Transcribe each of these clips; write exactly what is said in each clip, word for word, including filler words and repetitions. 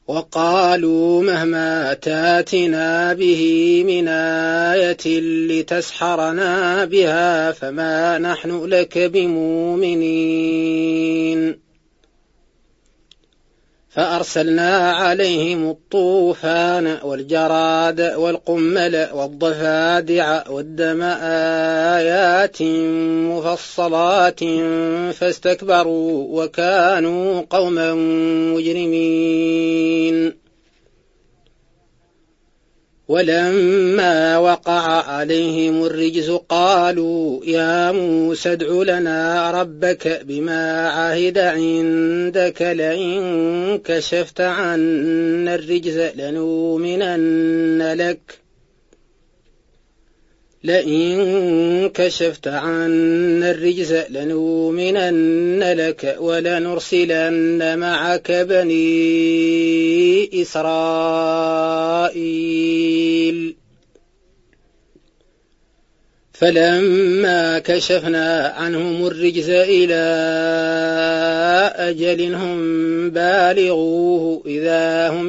وقالوا مهما تاتنا به من آية لتسحرنا بها فما نحن لك بمؤمنين. فأرسلنا عليهم الطوفان والجراد والقمل والضفادع والدم آيات مفصلات فاستكبروا وكانوا قوما مجرمين. ولما وقع عليهم الرجز قالوا يا موسى ادع لنا ربك بما عهد عندك لئن كشفت عنا الرجز لنؤمنن لك لئن كشفت عنا الرجز لنؤمنن لك ولنرسلن معك بني إسرائيل. فلما كشفنا عنهم الرجز إلى أجل هم بالغوه إذا هم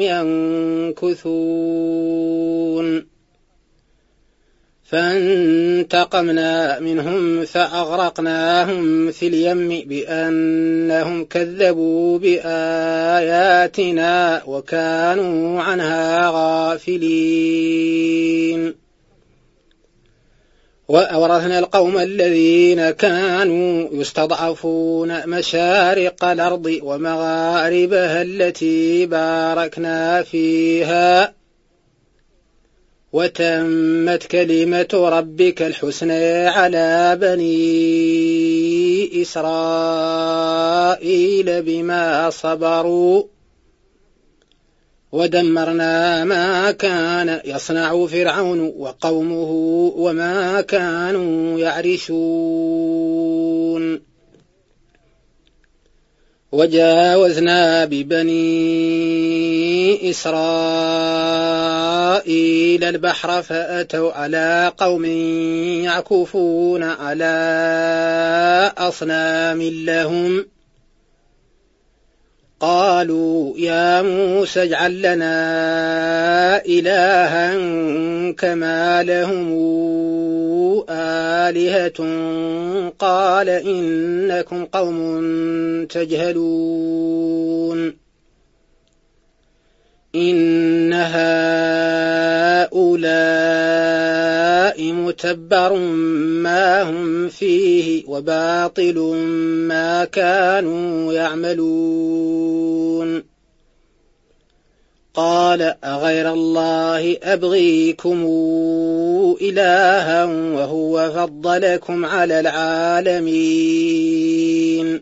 ينكثون فانتقمنا منهم فأغرقناهم في اليم بأنهم كذبوا بآياتنا وكانوا عنها غافلين. وأورثنا القوم الذين كانوا يستضعفون مشارق الأرض ومغاربها التي باركنا فيها وتمت كلمة ربك الحسنى على بني إسرائيل بما صبروا ودمرنا ما كان يصنع فرعون وقومه وما كانوا يعرشون. وجاوزنا ببني إسرائيل البحر فأتوا على قوم يعكفون على أصنام لهم قالوا يا موسى اجعل لنا إلها كما لهم آلهة قال إنكم قوم تجهلون. إن هؤلاء متبر ما هم فيه وباطل ما كانوا يعملون. قال أغير الله أبغيكم إلها وهو فضلكم على العالمين.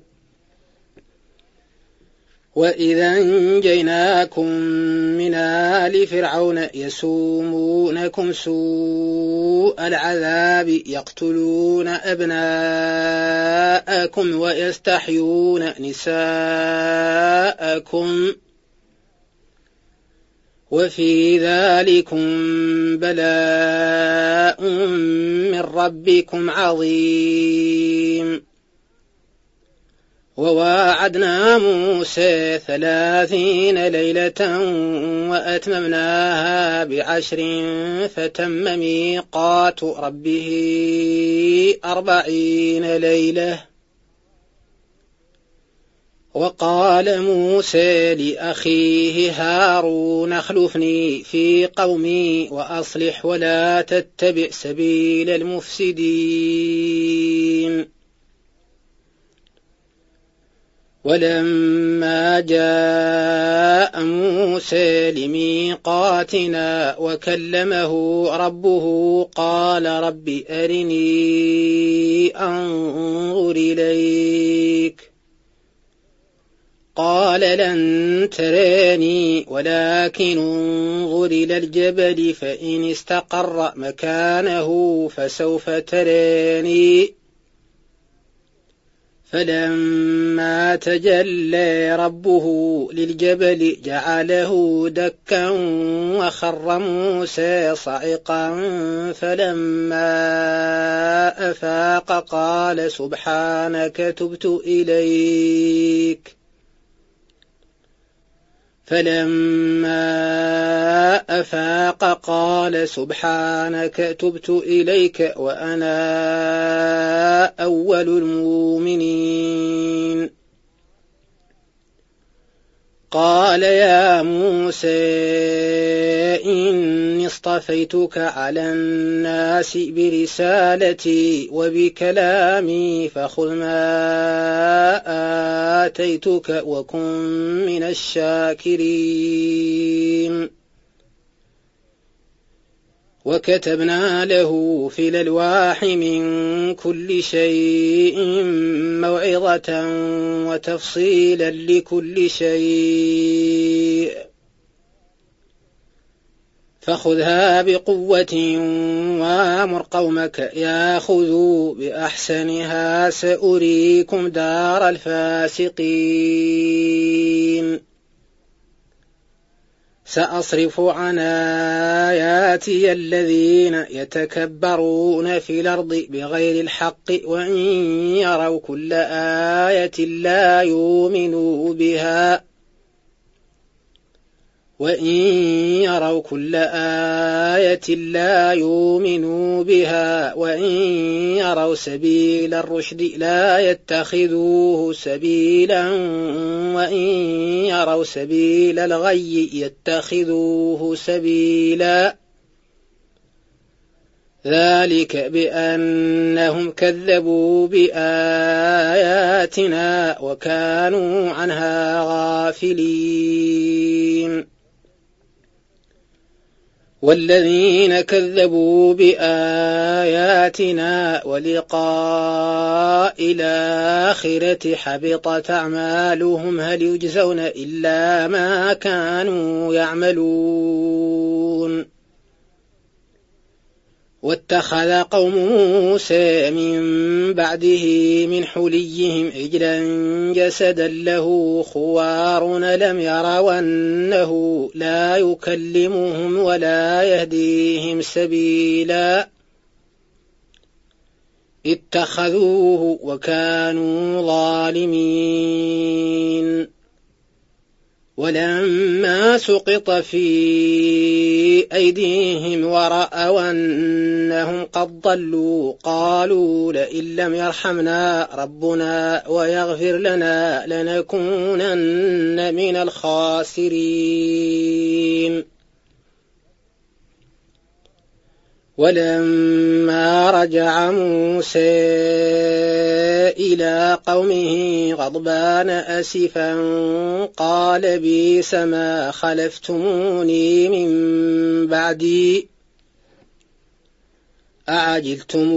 وإذا أنجيناكم من آل فرعون يسومونكم سوء العذاب يقتلون أبناءكم ويستحيون نساءكم وفي ذلكم بلاء من ربكم عظيم. وواعدنا موسى ثلاثين ليلة وأتممناها بعشر فتم ميقات ربه أربعين ليلة. وقال موسى لأخيه هارون اخلفني في قومي وأصلح ولا تتبع سبيل المفسدين. ولما جاء موسى لميقاتنا وكلمه ربه قال رب أرني أنظر إليك قال لن تراني ولكن انظر إلى الجبل فإن استقر مكانه فسوف تراني. فلما تجلى ربه للجبل جعله دكا وخر موسى صعقا فلما أفاق قال سبحانك تبت إليك فلما أفاق قال سبحانك تبت إليك وأنا أول المؤمنين. قال يا موسى إني اصطفيتك على الناس برسالتي وبكلامي فخذ ما آتيتك وكن من الشاكرين. وكتبنا له في الألواح من كل شيء موعظة وتفصيلا لكل شيء فخذها بقوة وامر قومك ياخذوا بأحسنها سأريكم دار الفاسقين. سأصرف عن آياتي الذين يتكبرون في الأرض بغير الحق وإن يروا كل آية لا يؤمنوا بها وإن يروا كل آية لا يؤمنوا بها وإن يروا سبيل الرشد لا يتخذوه سبيلا وإن يروا سبيل الغي يتخذوه سبيلا. ذلك بأنهم كذبوا بآياتنا وكانوا عنها غافلين. والذين كذبوا بآياتنا ولقاء الآخرة حبطت أعمالهم هل يجزون إلا ما كانوا يعملون. واتخذ قوم موسى من بعده من حليهم عجلا جسدا له خوار لم يروا أنه لا يكلمهم ولا يهديهم سبيلا اتخذوه وكانوا ظالمين. ولما سقط في أيديهم ورأوا أنهم قد ضلوا قالوا لئن لم يرحمنا ربنا ويغفر لنا لنكونن من الخاسرين. ولما رجع موسى إلى قومه غضبان أسفا قال بئس ما خلفتموني من بعدي أعجلتم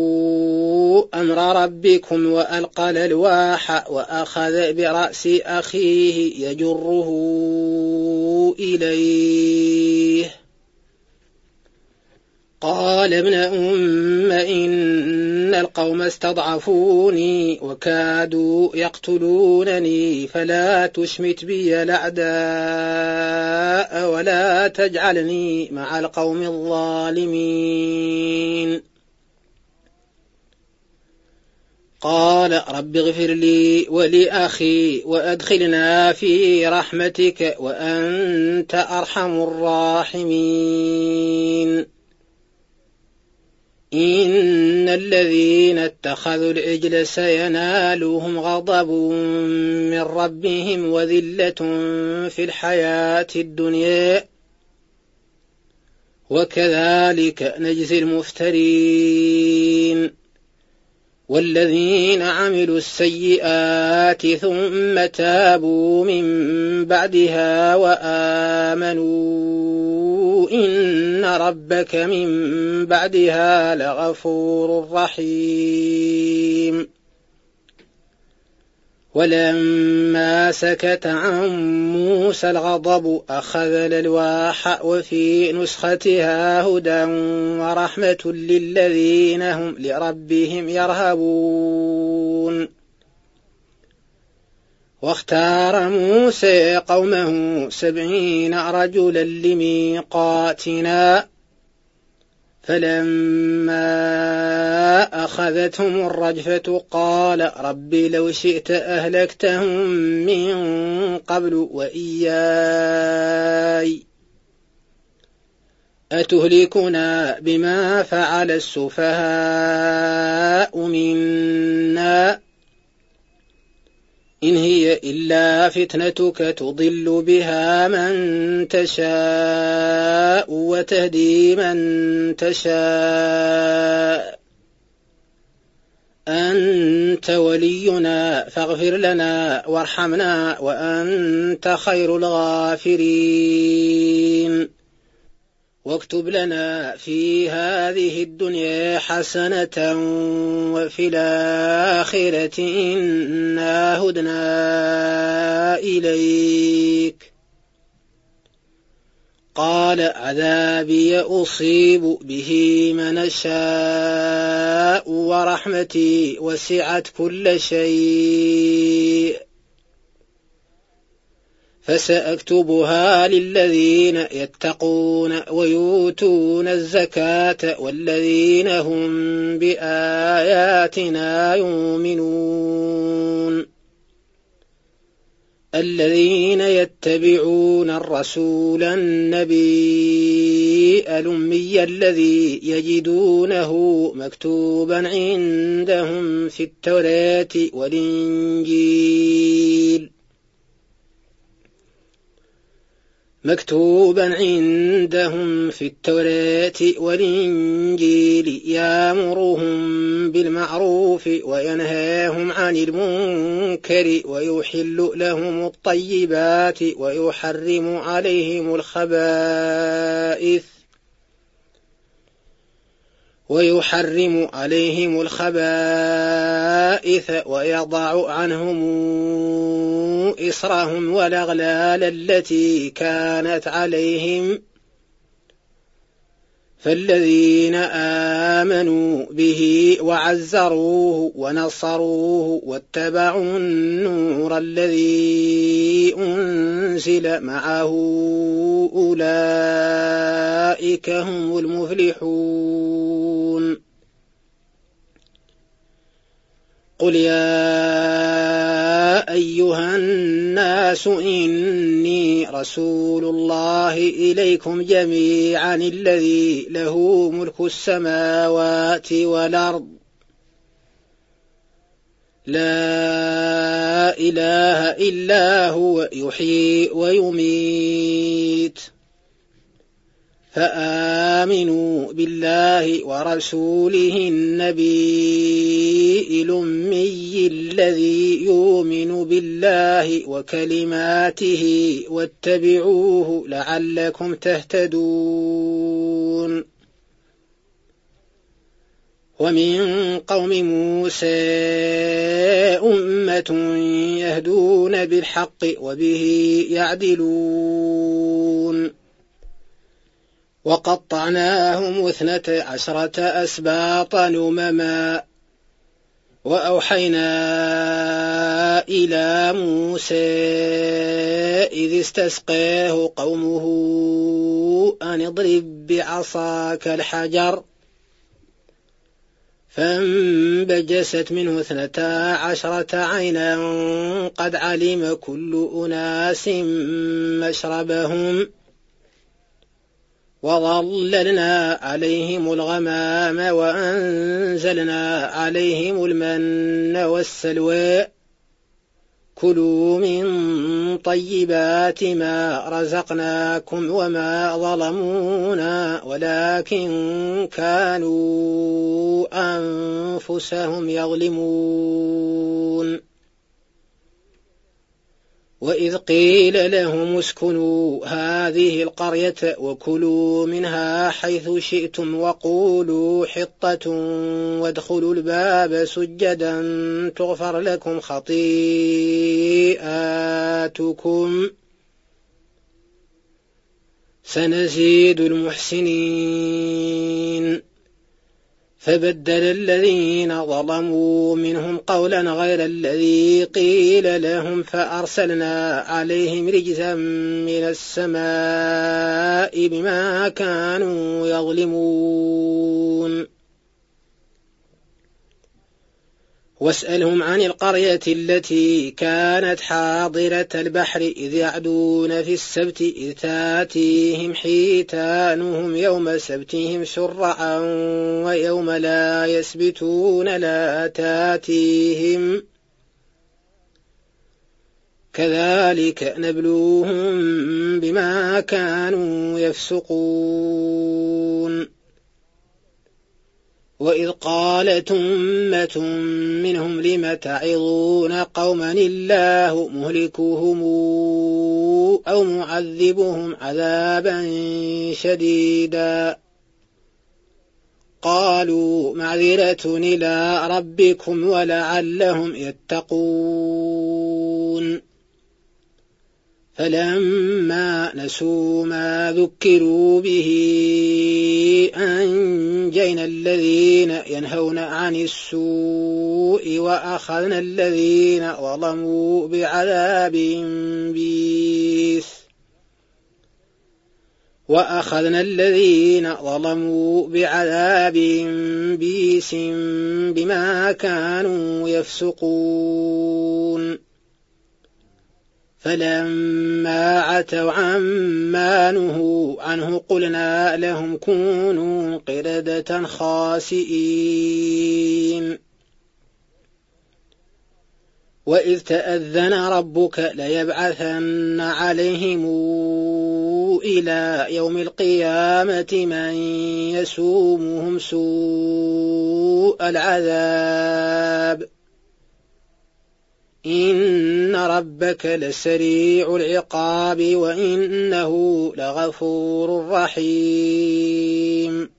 أمر ربكم وألقى الألواح وأخذ برأس أخيه يجره إليه قال ابن أم إن القوم استضعفوني وكادوا يقتلونني فلا تشمت بي الأعداء ولا تجعلني مع القوم الظالمين. قال رب اغفر لي ولأخي وأدخلنا في رحمتك وأنت أرحم الراحمين. إن الذين اتخذوا العجل سينالهم غضب من ربهم وذلة في الحياة الدنيا وكذلك نجزي المفترين. والذين عملوا السيئات ثم تابوا من بعدها وآمنوا إن ربك من بعدها لغفور رحيم. ولما سكت عن موسى الغضب أخذ الألواح وفي نسختها هدى ورحمة للذين هم لربهم يرهبون. واختار موسى قومه سبعين رجلا لميقاتنا فلما أخذتهم الرجفة قال رب لو شئت أهلكتهم من قبل وإياي أتهلكنا بما فعل السفهاء منا إن هي إلا فتنتك تضل بها من تشاء وتهدي من تشاء أنت ولينا فاغفر لنا وارحمنا وأنت خير الغافرين واكتب لنا في هذه الدنيا حسنة وفي الآخرة إنا هدنا إليك قال عذابي أصيب به من أشاء ورحمتي وسعت كل شيء فسأكتبها للذين يتقون ويؤتون الزكاة والذين هم بآياتنا يؤمنون الذين يتبعون الرسول النبي الأمي الذي يجدونه مكتوبا عندهم في التوراة والإنجيل مكتوبا عندهم في التوراة والإنجيل يأمرهم بالمعروف وينهاهم عن المنكر ويحل لهم الطيبات ويحرم عليهم الخبائث ويحرم عليهم الخبائث ويضع عنهم إصرهم والأغلال التي كانت عليهم فالذين آمنوا به وعزروه ونصروه واتبعوا النور الذي أنزل معه أولئك هم المفلحون قل يا أيها الناس إني رسول الله إليكم جميعا الذي له ملك السماوات والأرض لا إله إلا هو يحيي ويميت فآمنوا بالله ورسوله النبي الأمي الذي يؤمن بالله وكلماته واتبعوه لعلكم تهتدون ومن قوم موسى أمة يهدون بالحق وبه يعدلون وقطعناهم اثنتي عشرة أسباطا أمما وأوحينا إلى موسى إذ استسقاه قومه أن اضرب بعصاك الحجر فانبجست منه اثنتا عشرة عينا قد علم كل أناس مشربهم وظللنا عليهم الغمام وأنزلنا عليهم المن والسلوى كلوا من طيبات ما رزقناكم وما ظلمونا ولكن كانوا أنفسهم يظلمون وإذ قيل لهم اسكنوا هذه القرية وكلوا منها حيث شئتم وقولوا حطة وادخلوا الباب سجدا تغفر لكم خطيئاتكم سنزيد المحسنين فبدل الذين ظلموا منهم قولا غير الذي قيل لهم فأرسلنا عليهم رجزا من السماء بما كانوا يظلمون واسألهم عن القرية التي كانت حاضرة البحر إذ يعدون في السبت إذ تاتيهم حيتانهم يوم سبتهم شرعا ويوم لا يسبتون لا تاتيهم كذلك نبلوهم بما كانوا يفسقون وإذ قالت أمة منهم لم تعظون قوما الله مهلكوهم أو معذبهم عذابا شديدا قالوا معذرة إلى ربكم ولعلهم يتقون فلما نسوا ما ذكروا به أنجينا الذين ينهون عن السوء وأخذنا الذين ظلموا بعذاب بئيس وأخذنا الذين ظلموا بعذاب بئيس بما كانوا يفسقون فلما عتوا عما نهوا عنه قلنا لهم كونوا قردة خاسئين وإذ تأذن ربك ليبعثن عليهم إلى يوم القيامة من يسومهم سوء العذاب إن ربك لسريع العقاب وإنه لغفور رحيم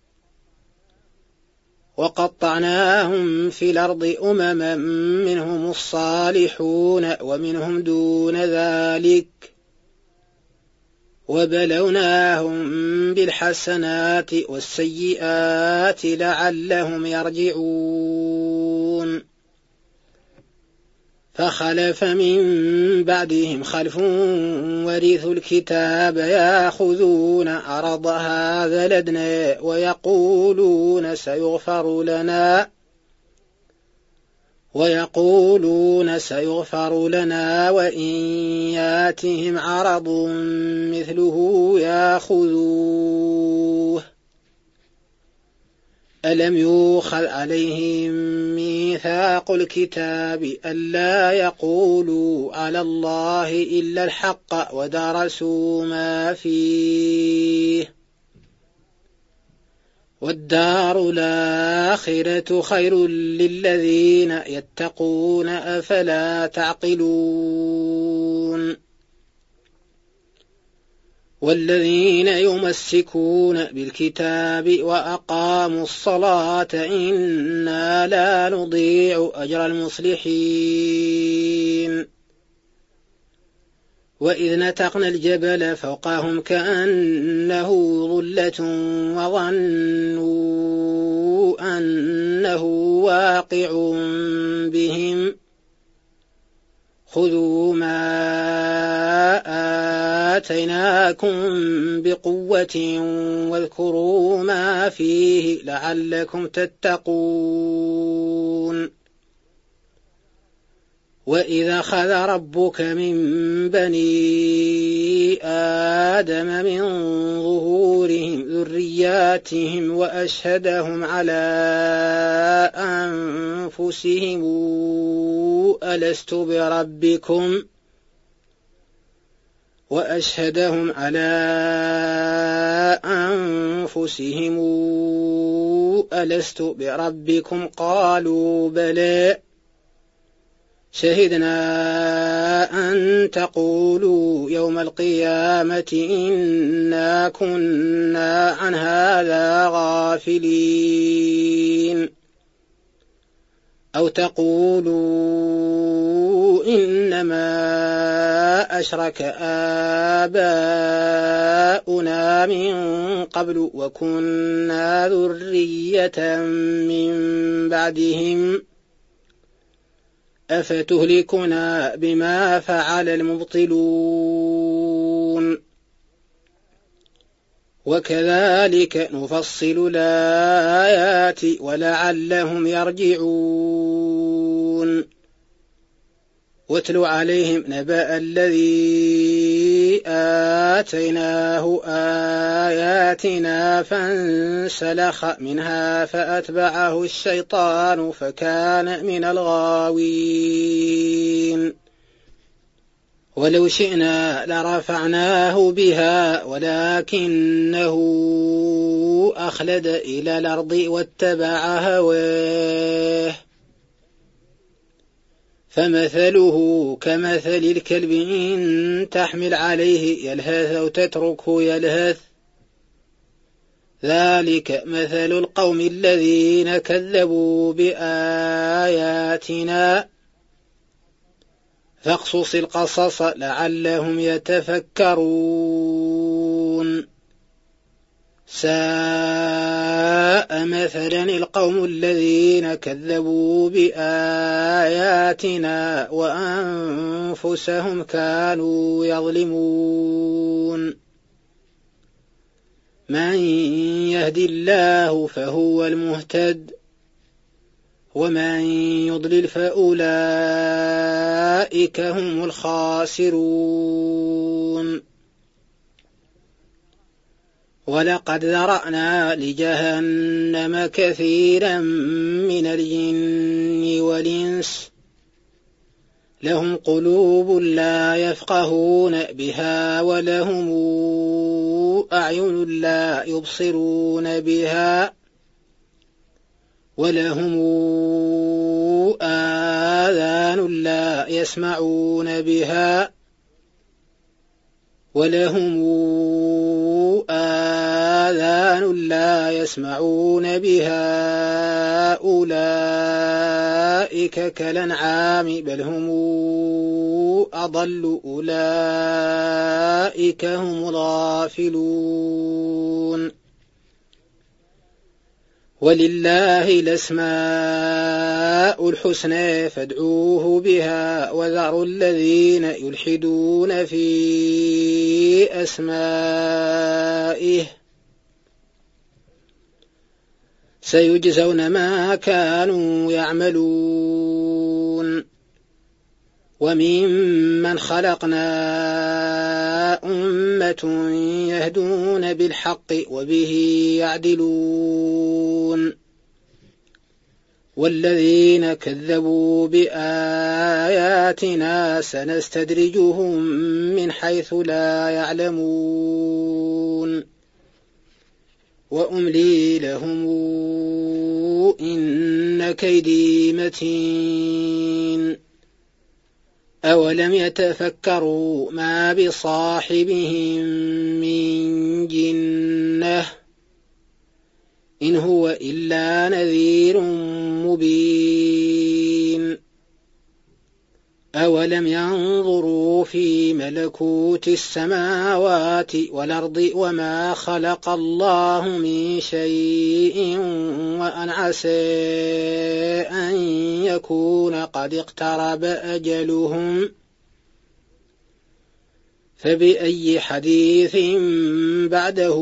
وقطعناهم في الأرض أمما منهم الصالحون ومنهم دون ذلك وبلوناهم بالحسنات والسيئات لعلهم يرجعون فخلف من بعدهم خلف ورثوا الكتاب يأخذون عرض هذا الأدنى ويقولون سيغفر لنا ويقولون سيغفر لنا وإن ياتهم عرض مثله يأخذوه ألم يؤخذ عليهم ميثاق الكتاب ألا يقولوا على الله إلا الحق ودرسوا ما فيه والدار الآخرة خير للذين يتقون أفلا تعقلون والذين يمسكون بالكتاب وأقاموا الصلاة إنا لا نضيع أجر المصلحين وإذ نتقنا الجبل فوقهم كأنه ظلة وظنوا أنه واقع بهم خذوا ما آتيناكم بقوة واذكروا ما فيه لعلكم تتقون وإذا أخذ ربك من بني آدم من ظهورهم ذرياتهم وأشهدهم على أنفسهم ألست بربكم وأشهدهم على أنفسهم ألست بربكم قالوا بلى شهدنا أن تقولوا يوم القيامة إنا كنا عن هذا غافلين أو تقولوا إنما أشرك آباؤنا من قبل وكنا ذرية من بعدهم أفتهلكنا بما فعل المبطلون وكذلك نفصل الآيات ولعلهم يرجعون واتل عليهم نبأ الذي آتيناه آياتنا فانسلخ منها فأتبعه الشيطان فكان من الغاوين ولو شئنا لرفعناه بها ولكنه أخلد إلى الأرض واتبع هواه فمثله كمثل الكلب إن تحمل عليه يلهث أو تتركه يلهث ذلك مثل القوم الذين كذبوا بآياتنا فاقصص القصص لعلهم يتفكرون ساء مثلا القوم الذين كذبوا بآياتنا وأنفسهم كانوا يظلمون من يهد الله فهو المهتد ومن يضلل فأولئك هم الخاسرون ولقد ذرأنا لجهنم كثيرا من الجن والإنس لهم قلوب لا يفقهون بها ولهم أعين لا يبصرون بها ولهم آذان لا يسمعون بها ولهم آذان لا يسمعون بها أولئك كالأنعام بل هم أضل أولئك هم الغافلون ولله الأسماء الحسنى فادعوه بها وذروا الذين يلحدون في أسمائه سيجزون ما كانوا يعملون وممن خلقنا أمة يهدون بالحق وبه يعدلون والذين كذبوا بآياتنا سنستدرجهم من حيث لا يعلمون وأملي لهم إن كيدي متين أولم يتفكروا ما بصاحبهم من جنة إن هو إلا نذير مبين أولم ينظروا في ملكوت السماوات والأرض وما خلق الله من شيء وأن عسى أن يكون قد اقترب أجلهم فبأي حديث بعده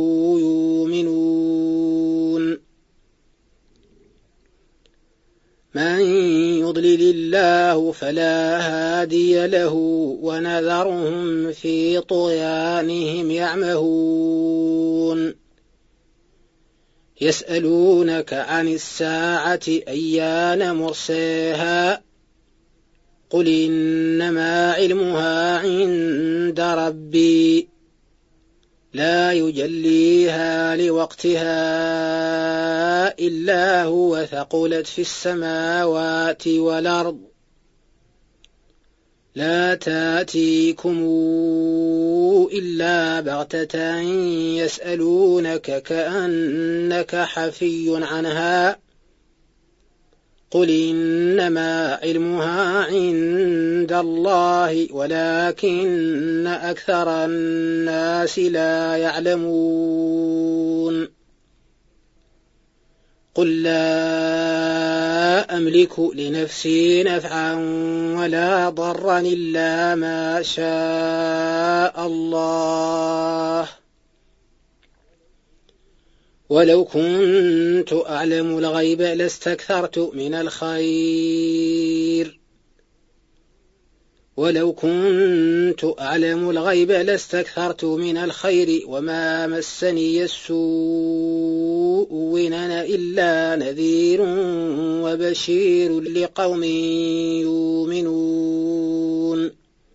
يؤمنون من يضلل الله فلا هادي له ونذرهم في طغيانهم يعمهون يسألونك عن الساعة أيان مرساها قل إنما علمها عند ربي لا يجليها لوقتها إلا هو ثقلت في السماوات والأرض لا تأتيكم إلا بغتة يسألونك كأنك حفي عنها قل إنما علمها عند الله ولكن أكثر الناس لا يعلمون قل لا أملك لنفسي نفعا ولا ضرا إلا ما شاء الله ولو كنت أعلم الغيب لاستكثرت من الخير ولو كنت أعلم الغيب لاستكثرت من الخير وما مسني السوء إن أنا إلا نذير وبشير لقوم يؤمنون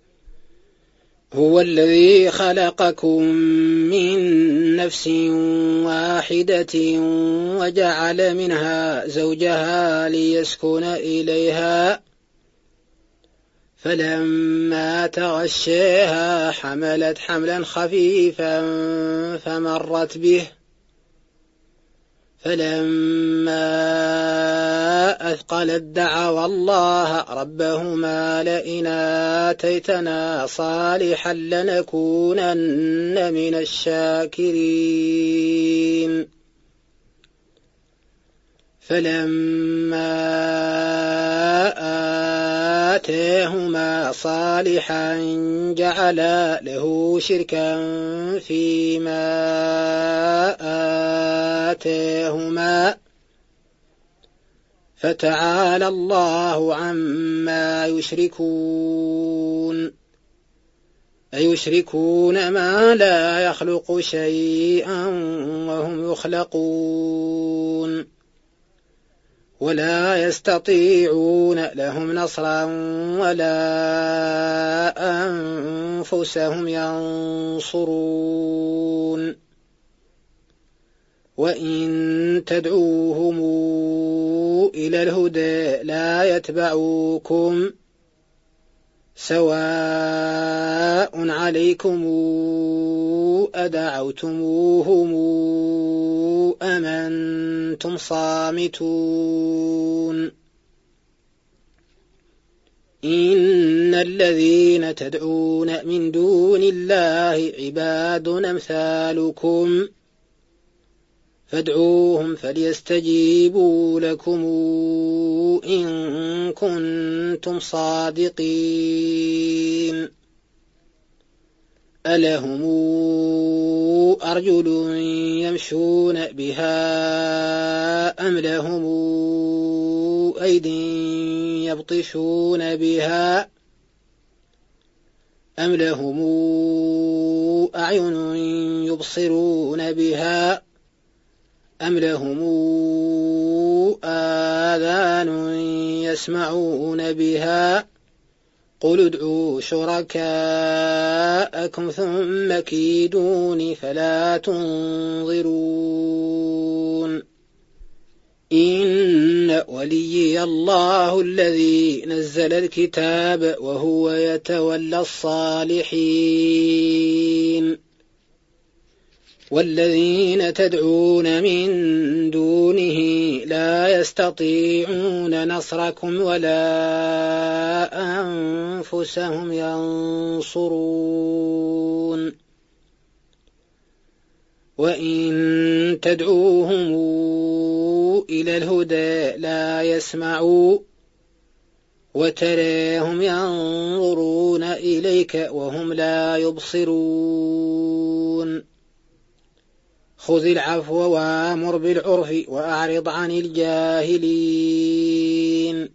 هو الذي خلقكم من نفس واحدة وجعل منها زوجها ليسكن إليها فلما تغشاها حملت حملا خفيفا فمرت به فلما أثقلت دعوا الله ربهما لئن آتيتنا صالحا لنكونن من الشاكرين فلما آتاهما صالحا جعلا له شركا فيما آتاهما فتعالى الله عما يشركون أيشركون ما لا يخلق شيئا وهم يخلقون ولا يستطيعون لهم نصرا ولا أنفسهم ينصرون وإن تدعوهم إلى الهدى لا يتبعوكم سواء عليكم أدعوتموهم أم أنتم صامتون إن الذين تدعون من دون الله عباد أمثالكم فادعوهم فليستجيبوا لكم إن كنتم صادقين ألهم أرجل يمشون بها أم لهم أيد يبطشون بها أم لهم أعين يبصرون بها أم لهم آذان يسمعون بها قل ادعوا شركاءكم ثم كيدون فلا تنظرون إن وليي الله الذي نزل الكتاب وهو يتولى الصالحين والذين تدعون من دونه لا يستطيعون نصركم ولا أنفسهم ينصرون وإن تدعوهم إلى الهدى لا يسمعوا وتراهم ينظرون إليك وهم لا يبصرون خذ العفو وامر بالعرف وأعرض عن الجاهلين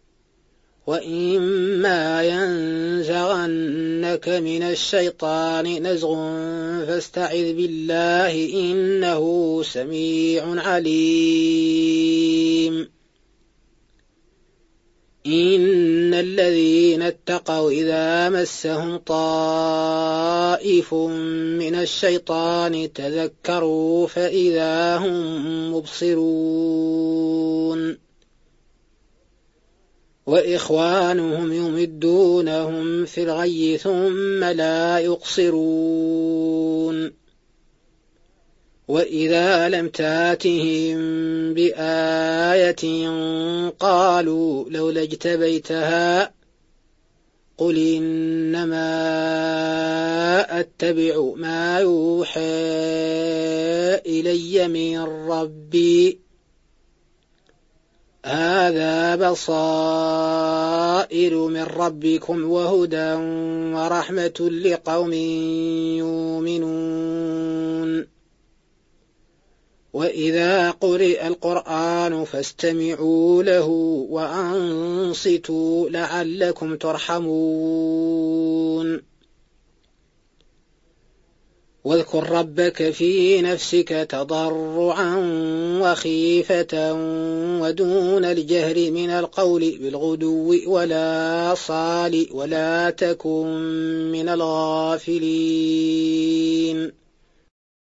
وإما ينزغنك من الشيطان نزغ فاستعذ بالله إنه سميع عليم إن الذين اتقوا إذا مسهم طائف من الشيطان تذكروا فإذا هم مبصرون وإخوانهم يمدونهم في الغي ثم لا يقصرون وإذا لم تاتهم بآية قالوا لولا اجتبيتها قل إنما أتبع ما يوحى إلي من ربي هذا بصائر من ربكم وهدى ورحمة لقوم يؤمنون وإذا قرئ القرآن فاستمعوا له وأنصتوا لعلكم ترحمون واذكر ربك في نفسك تضرعا وخيفة ودون الجهر من القول بالغدو ولا صال ولا تكن من الغافلين